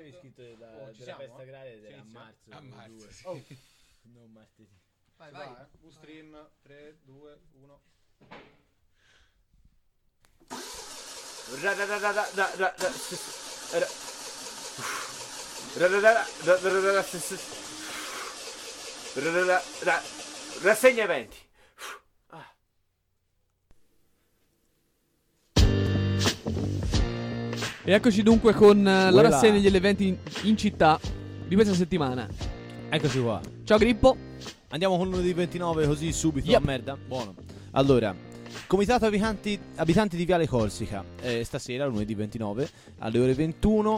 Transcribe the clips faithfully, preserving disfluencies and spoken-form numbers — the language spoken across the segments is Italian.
avevi scritto della, Oh, ci della siamo, festa eh? agraria Sì, era a sì. marzo. A non marzo, due. sì. Oh, Non martedì. Vai, si vai. va, eh? Ustream, tre, due, uno. Rassegna eventi. E eccoci dunque con eh, la Voilà. rassegna degli eventi in, in città di questa settimana. Eccoci qua. Ciao Grippo. Andiamo con uno dei ventinove così subito. Yep. A merda. Buono. Allora, Comitato abitanti, abitanti di Viale Corsica. Eh, stasera, lunedì ventinove, alle ore ventuno.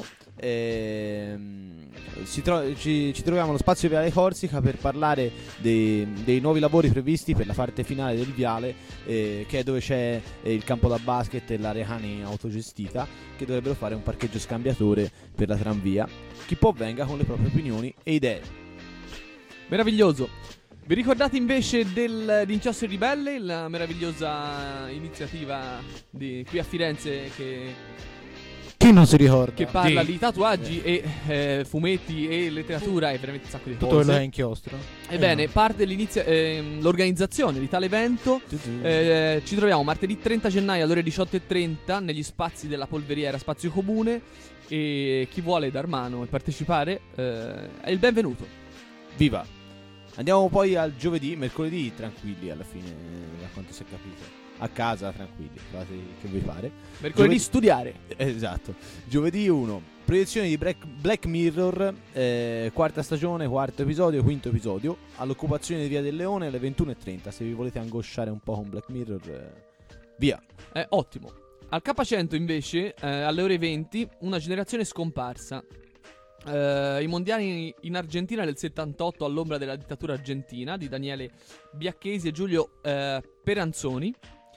ehm, si tro- ci, ci troviamo allo spazio Viale Corsica per parlare dei, dei nuovi lavori previsti per la parte finale del viale, eh, che è dove c'è eh, il campo da basket e l'area cani autogestita, che dovrebbero fare un parcheggio scambiatore per la tranvia. Chi può venga con le proprie opinioni e idee. Meraviglioso. Vi ricordate invece del, di Inchiostro Ribelle, la meravigliosa iniziativa di, qui a Firenze che, Chi non si ricorda? che parla Sì. di tatuaggi e eh, fumetti e letteratura e veramente un sacco di Tutto cose. quello che è inchiostro. Ebbene, parte l'inizia- ehm, l'organizzazione di tale evento. Eh, ci troviamo martedì trenta gennaio alle ore diciotto e trenta negli spazi della Polveriera Spazio Comune, e chi vuole dar mano e partecipare eh, è il benvenuto. Viva! Andiamo poi al giovedì, mercoledì tranquilli alla fine, eh, da quanto si è capito. A casa tranquilli, fate che vi pare. Mercoledì Giovedì- studiare. Eh, Esatto. Giovedì uno, proiezione di Black, Black Mirror, eh, quarta stagione, quarto episodio, quinto episodio, all'occupazione di Via del Leone alle ventuno e trenta. Se vi volete angosciare un po' con Black Mirror, eh, via. Eh, ottimo. Al K cento invece, eh, alle ore venti, una generazione scomparsa. Eh, I mondiali in Argentina del settantotto all'ombra della dittatura argentina di Daniele Biacchesi e Giulio eh, Peranzoni.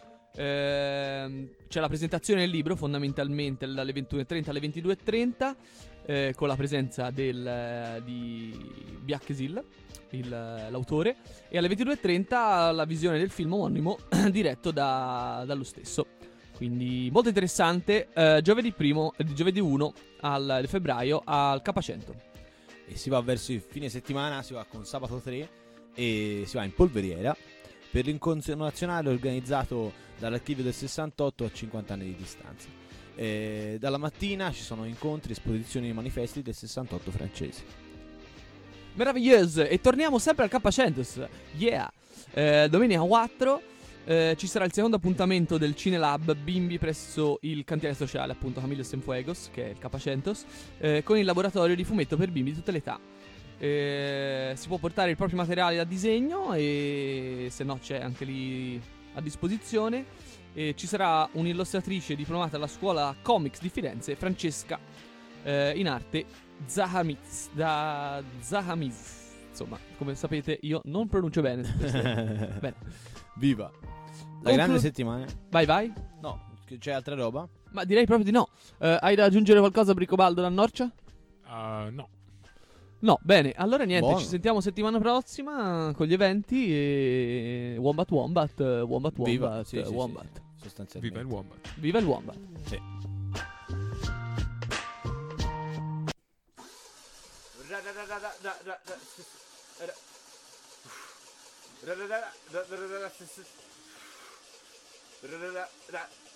Eh, c'è la presentazione del libro fondamentalmente dalle ventuno e trenta alle ventidue e trenta, eh, con la presenza del, eh, di Biacchesil, il, l'autore, e alle ventidue e trenta la visione del film omonimo diretto da, dallo stesso. Quindi molto interessante. eh, Giovedì primo, eh, giovedì uno al, di febbraio al K cento. E si va verso il fine settimana, si va con sabato tre e si va in Polveriera per l'incontro nazionale organizzato dall'Archivio del sessantotto a cinquanta anni di distanza. E dalla mattina ci sono incontri, esposizioni e manifesti del sessantotto francesi. Meraviglioso. E torniamo sempre al K cento. Yeah. Eh, domenica quattro eh, ci sarà il secondo appuntamento del Cinelab Bimbi presso il cantiere sociale, appunto Camillo Cienfuegos, che è il K cento, eh, con il laboratorio di fumetto per bimbi di tutte le età. Eh, si può portare il proprio materiale da disegno e se no c'è anche lì a disposizione. E ci sarà un'illustratrice diplomata alla scuola Comics di Firenze, Francesca, eh, in arte Zahamiz, da Zahamiz. Insomma, come sapete io non pronuncio bene. Bene. Viva! La Conclu- grande settimana. Vai vai. No, che c'è altra roba? Ma direi proprio di no. Eh, hai da aggiungere qualcosa, Bricobaldo da Norcia? Uh, no. No, bene, allora niente, Buono. ci sentiamo settimana prossima con gli eventi e Wombat Wombat, eh, Wombat Wombat, Viva, sì, eh, sì, Wombat. sì, sostanzialmente. Viva il Wombat. Viva il Wombat. Sì.